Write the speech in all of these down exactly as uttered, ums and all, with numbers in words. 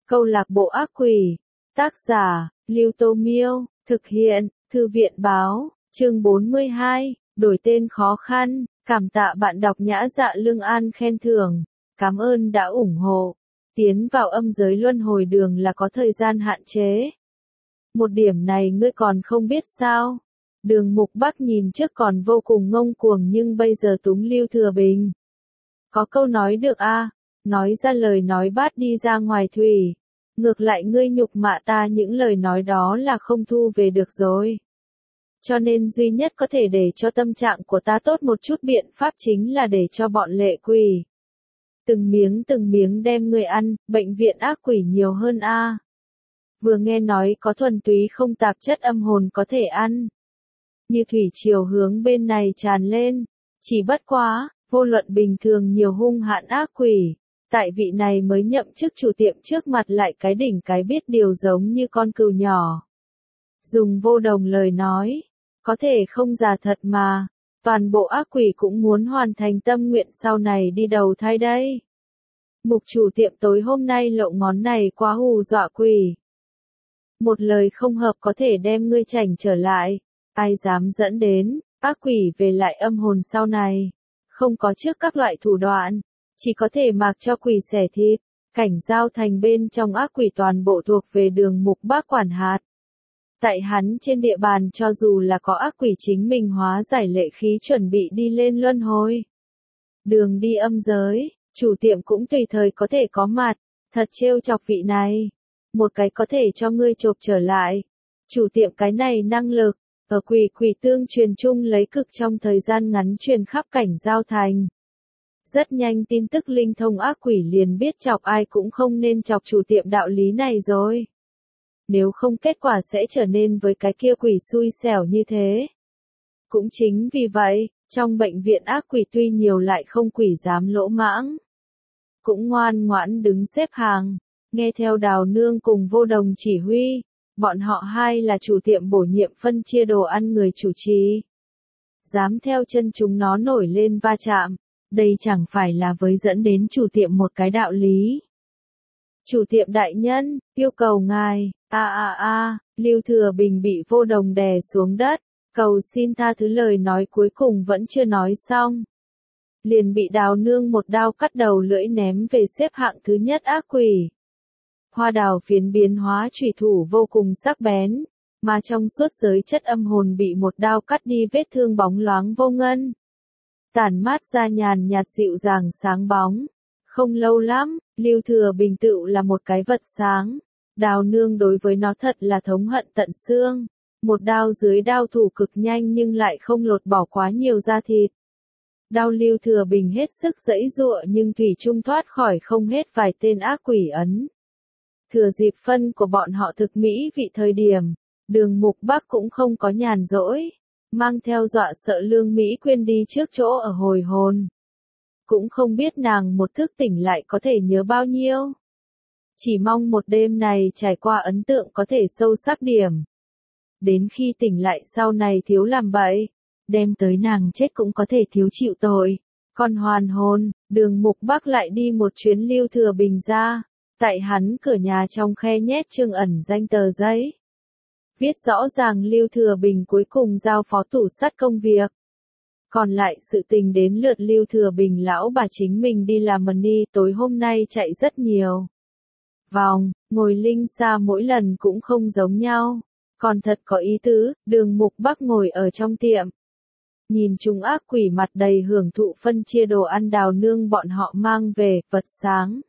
Câu lạc bộ ác quỷ. Tác giả, Lưu Tô Miêu. Thực hiện, Thư viện Báo. Chương bốn mươi hai. Đổi tên khó khăn. Cảm tạ bạn đọc Nhã Dạ Lương An khen thưởng. Cảm ơn đã ủng hộ. Tiến vào âm giới luân hồi đường là có thời gian hạn chế. Một điểm này ngươi còn không biết sao? Đường Mục Bắc nhìn trước còn vô cùng ngông cuồng nhưng bây giờ túng Lưu Thừa Bình. Có câu nói được a, à, nói ra lời nói bát đi ra ngoài thủy. Ngược lại ngươi nhục mạ ta những lời nói đó là không thu về được rồi. Cho nên duy nhất có thể để cho tâm trạng của ta tốt một chút biện pháp chính là để cho bọn lệ quỷ. Từng miếng từng miếng đem ngươi ăn, bệnh viện ác quỷ nhiều hơn a. À. Vừa nghe nói có thuần túy không tạp chất âm hồn có thể ăn. Như thủy triều hướng bên này tràn lên. Chỉ bất quá, vô luận bình thường nhiều hung hãn ác quỷ. Tại vị này mới nhậm chức chủ tiệm trước mặt lại cái đỉnh cái biết điều giống như con cừu nhỏ. Dùng vô đồng lời nói. Có thể không giả thật mà. Toàn bộ ác quỷ cũng muốn hoàn thành tâm nguyện sau này đi đầu thai đây. Mục chủ tiệm tối hôm nay lộ ngón này quá hù dọa quỷ. Một lời không hợp có thể đem ngươi chảnh trở lại. Ai dám dẫn đến, ác quỷ về lại âm hồn sau này. Không có trước các loại thủ đoạn. Chỉ có thể mặc cho quỷ xẻ thịt. Cảnh giao thành bên trong ác quỷ toàn bộ thuộc về Đường Mục Bắc quản hạt. Tại hắn trên địa bàn cho dù là có ác quỷ chính mình hóa giải lệ khí chuẩn bị đi lên luân hồi. Đường đi âm giới, chủ tiệm cũng tùy thời có thể có mặt. Thật trêu chọc vị này. Một cái có thể cho ngươi chộp trở lại. Chủ tiệm cái này năng lực. Ở quỷ quỷ tương truyền chung lấy cực trong thời gian ngắn truyền khắp cảnh giao thành. Rất nhanh tin tức linh thông ác quỷ liền biết chọc ai cũng không nên chọc chủ tiệm đạo lý này rồi. Nếu không kết quả sẽ trở nên với cái kia quỷ xui xẻo như thế. Cũng chính vì vậy, trong bệnh viện ác quỷ tuy nhiều lại không quỷ dám lỗ mãng. Cũng ngoan ngoãn đứng xếp hàng, nghe theo Đào Nương cùng Vô Đồng chỉ huy. Bọn họ hai là chủ tiệm bổ nhiệm phân chia đồ ăn người chủ trì. Dám theo chân chúng nó nổi lên va chạm. Đây chẳng phải là với dẫn đến chủ tiệm một cái đạo lý. Chủ tiệm đại nhân, yêu cầu ngài, a a a, Lưu Thừa Bình bị Vô Đồng đè xuống đất, cầu xin tha thứ lời nói cuối cùng vẫn chưa nói xong. Liền bị Đào Nương một đao cắt đầu lưỡi ném về xếp hạng thứ nhất ác quỷ. Hoa đào phiến biến hóa chủy thủ vô cùng sắc bén, mà trong suốt giới chất âm hồn bị một đao cắt đi vết thương bóng loáng vô ngân. Tản mát ra nhàn nhạt dịu dàng sáng bóng. Không lâu lắm, Lưu Thừa Bình tựu là một cái vật sáng. Đào Nương đối với nó thật là thống hận tận xương. Một đao dưới đao thủ cực nhanh nhưng lại không lột bỏ quá nhiều da thịt. Đao Lưu Thừa Bình hết sức giãy giụa nhưng thủy chung thoát khỏi không hết vài tên ác quỷ ấn. Thừa dịp phân của bọn họ thực mỹ vị thời điểm, Đường Mục Bắc cũng không có nhàn rỗi. Mang theo dọa sợ Lương Mỹ Quyên đi trước chỗ ở hồi hồn. Cũng không biết nàng một thức tỉnh lại có thể nhớ bao nhiêu. Chỉ mong một đêm này trải qua ấn tượng có thể sâu sắc điểm. Đến khi tỉnh lại sau này thiếu làm bậy, đem tới nàng chết cũng có thể thiếu chịu tội. Còn hoàn hồn, Đường Mục Bắc lại đi một chuyến Lưu Thừa Bình ra. Tại hắn cửa nhà trong khe nhét chương ẩn danh tờ giấy. Viết rõ ràng Lưu Thừa Bình cuối cùng giao phó tủ sắt công việc. Còn lại sự tình đến lượt Lưu Thừa Bình lão bà chính mình đi làm money tối hôm nay chạy rất nhiều. Vòng, ngồi linh xa mỗi lần cũng không giống nhau. Còn thật có ý tứ, Đường Mục Bắc ngồi ở trong tiệm. Nhìn chúng ác quỷ mặt đầy hưởng thụ phân chia đồ ăn Đào Nương bọn họ mang về, vật sáng.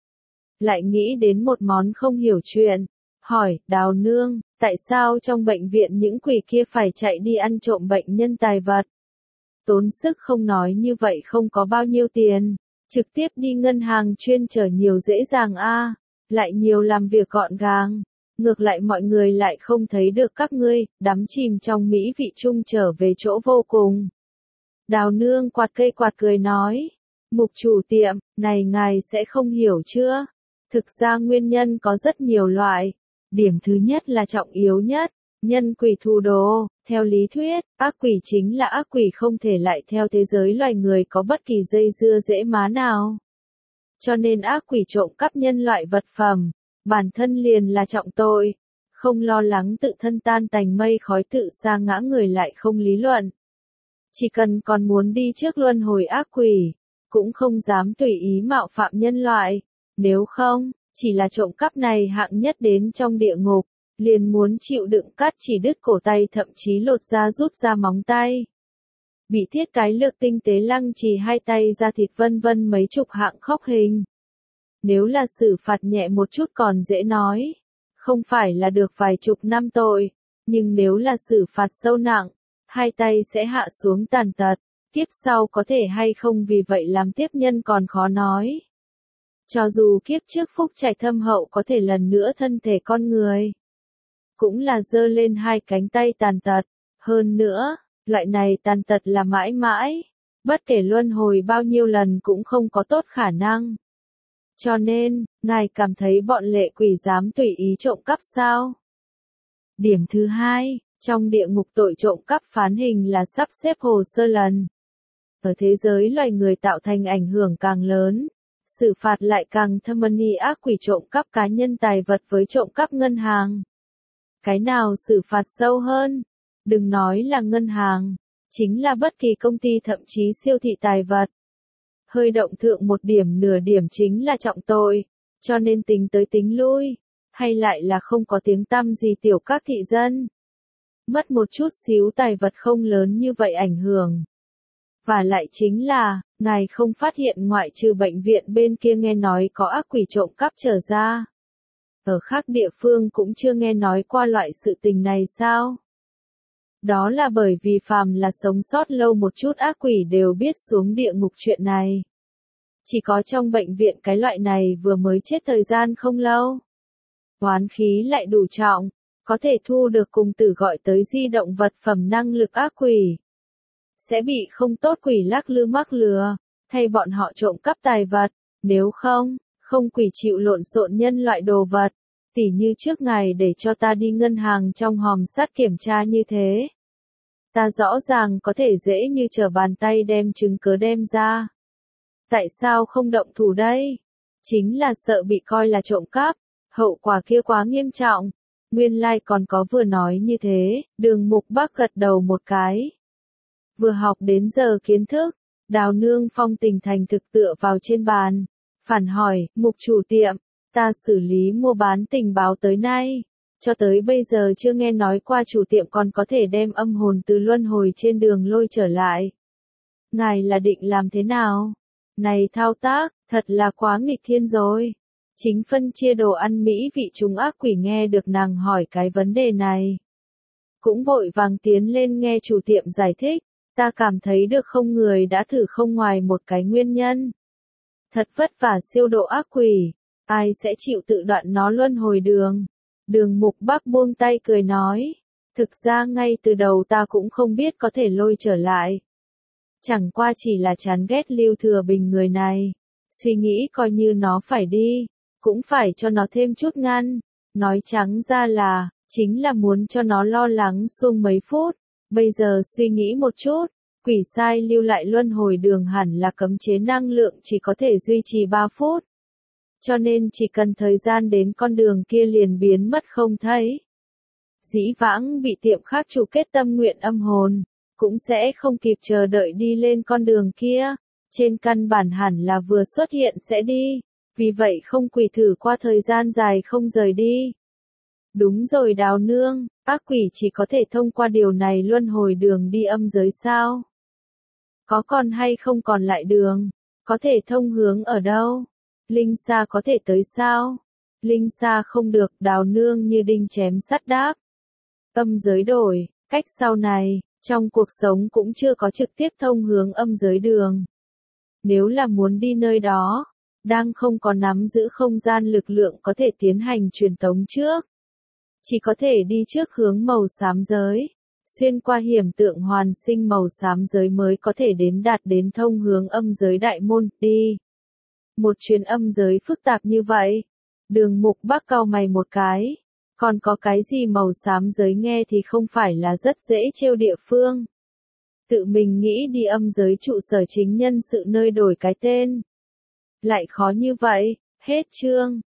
Lại nghĩ đến một món không hiểu chuyện. Hỏi, Đào Nương, tại sao trong bệnh viện những quỷ kia phải chạy đi ăn trộm bệnh nhân tài vật? Tốn sức không nói như vậy không có bao nhiêu tiền. Trực tiếp đi ngân hàng chuyên chở nhiều dễ dàng a, à, lại nhiều làm việc gọn gàng. Ngược lại mọi người lại không thấy được các ngươi, đắm chìm trong mỹ vị chung trở về chỗ vô cùng. Đào Nương quạt cây quạt cười nói. Mục chủ tiệm, này ngài sẽ không hiểu chưa? Thực ra nguyên nhân có rất nhiều loại. Điểm thứ nhất là trọng yếu nhất, nhân quỷ thù đồ. Theo lý thuyết, ác quỷ chính là ác quỷ không thể lại theo thế giới loài người có bất kỳ dây dưa dễ má nào. Cho nên ác quỷ trộm cắp nhân loại vật phẩm, bản thân liền là trọng tội, không lo lắng tự thân tan tành mây khói tự sa ngã người lại không lý luận. Chỉ cần còn muốn đi trước luân hồi ác quỷ, cũng không dám tùy ý mạo phạm nhân loại, nếu không, chỉ là trộm cắp này hạng nhất đến trong địa ngục, liền muốn chịu đựng cắt chỉ đứt cổ tay thậm chí lột da rút ra móng tay. Bị thiết cái lược tinh tế lăng trì hai tay ra thịt vân vân mấy chục hạng khóc hình. Nếu là xử phạt nhẹ một chút còn dễ nói, không phải là được vài chục năm tội, nhưng nếu là xử phạt sâu nặng, hai tay sẽ hạ xuống tàn tật, kiếp sau có thể hay không vì vậy làm tiếp nhân còn khó nói. Cho dù kiếp trước phúc trạch thâm hậu có thể lần nữa thân thể con người, cũng là giơ lên hai cánh tay tàn tật, hơn nữa, loại này tàn tật là mãi mãi, bất kể luân hồi bao nhiêu lần cũng không có tốt khả năng. Cho nên, ngài cảm thấy bọn lệ quỷ dám tùy ý trộm cắp sao? Điểm thứ hai, trong địa ngục tội trộm cắp phán hình là sắp xếp hồ sơ lần. Ở thế giới loài người tạo thành ảnh hưởng càng lớn, xử phạt lại càng thâm ni ác quỷ trộm cắp cá nhân tài vật với trộm cắp ngân hàng. Cái nào xử phạt sâu hơn? Đừng nói là ngân hàng, chính là bất kỳ công ty thậm chí siêu thị tài vật. Hơi động thượng một điểm nửa điểm chính là trọng tội, cho nên tính tới tính lui, hay lại là không có tiếng tăm gì tiểu các thị dân. Mất một chút xíu tài vật không lớn như vậy ảnh hưởng. Và lại chính là, ngài không phát hiện ngoại trừ bệnh viện bên kia nghe nói có ác quỷ trộm cắp trở ra. Ở khác địa phương cũng chưa nghe nói qua loại sự tình này sao? Đó là bởi vì phàm là sống sót lâu một chút ác quỷ đều biết xuống địa ngục chuyện này. Chỉ có trong bệnh viện cái loại này vừa mới chết thời gian không lâu. Oán khí lại đủ trọng, có thể thu được cùng tử gọi tới di động vật phẩm năng lực ác quỷ. Sẽ bị không tốt quỷ lắc lư mắc lừa, thay bọn họ trộm cắp tài vật, nếu không, không quỷ chịu lộn xộn nhân loại đồ vật. Tỉ như trước ngày để cho ta đi ngân hàng trong hòm sắt kiểm tra như thế. Ta rõ ràng có thể dễ như trở bàn tay đem chứng cớ đem ra. Tại sao không động thủ đây? Chính là sợ bị coi là trộm cắp, hậu quả kia quá nghiêm trọng. Nguyên lai like còn có vừa nói như thế, Đường Mục Bắc gật đầu một cái. Vừa học đến giờ kiến thức, Đào Nương phong tình thành thực tựa vào trên bàn. Phản hỏi, Mục chủ tiệm, ta xử lý mua bán tình báo tới nay. Cho tới bây giờ chưa nghe nói qua chủ tiệm còn có thể đem âm hồn từ luân hồi trên đường lôi trở lại. Ngài là định làm thế nào? Này thao tác, thật là quá nghịch thiên rồi. Chính phân chia đồ ăn mỹ vị chúng ác quỷ nghe được nàng hỏi cái vấn đề này. Cũng vội vàng tiến lên nghe chủ tiệm giải thích, ta cảm thấy được không người đã thử không ngoài một cái nguyên nhân. Thật vất vả siêu độ ác quỷ, ai sẽ chịu tự đoạn nó luân hồi đường. Đường Mục Bắc buông tay cười nói, thực ra ngay từ đầu ta cũng không biết có thể lôi trở lại. Chẳng qua chỉ là chán ghét Lưu Thừa Bình người này, suy nghĩ coi như nó phải đi, cũng phải cho nó thêm chút ngăn, nói trắng ra là, chính là muốn cho nó lo lắng suông mấy phút, bây giờ suy nghĩ một chút, quỷ sai lưu lại luân hồi đường hẳn là cấm chế năng lượng chỉ có thể duy trì ba phút. Cho nên chỉ cần thời gian đến con đường kia liền biến mất không thấy. Dĩ vãng bị tiệm khác chủ kết tâm nguyện âm hồn, cũng sẽ không kịp chờ đợi đi lên con đường kia, trên căn bản hẳn là vừa xuất hiện sẽ đi, vì vậy không quỷ thử qua thời gian dài không rời đi. Đúng rồi Đào Nương, ác quỷ chỉ có thể thông qua điều này luân hồi đường đi âm giới sao? Có còn hay không còn lại đường? Có thể thông hướng ở đâu? Linh Sa có thể tới sao? Linh Sa không được, Đào Nương như đinh chém sắt đáp. Âm giới đổi, cách sau này, trong cuộc sống cũng chưa có trực tiếp thông hướng âm giới đường. Nếu là muốn đi nơi đó, đang không có nắm giữ không gian lực lượng có thể tiến hành truyền tống trước. Chỉ có thể đi trước hướng màu xám giới, xuyên qua hiểm tượng hoàn sinh màu xám giới mới có thể đến đạt đến thông hướng âm giới đại môn, đi. Một chuyến âm giới phức tạp như vậy. Đường Mục Bắc cau mày một cái. Còn có cái gì màu xám giới nghe thì không phải là rất dễ trêu địa phương. Tự mình nghĩ đi âm giới trụ sở chính nhân sự nơi đổi cái tên. Lại khó như vậy, hết chương.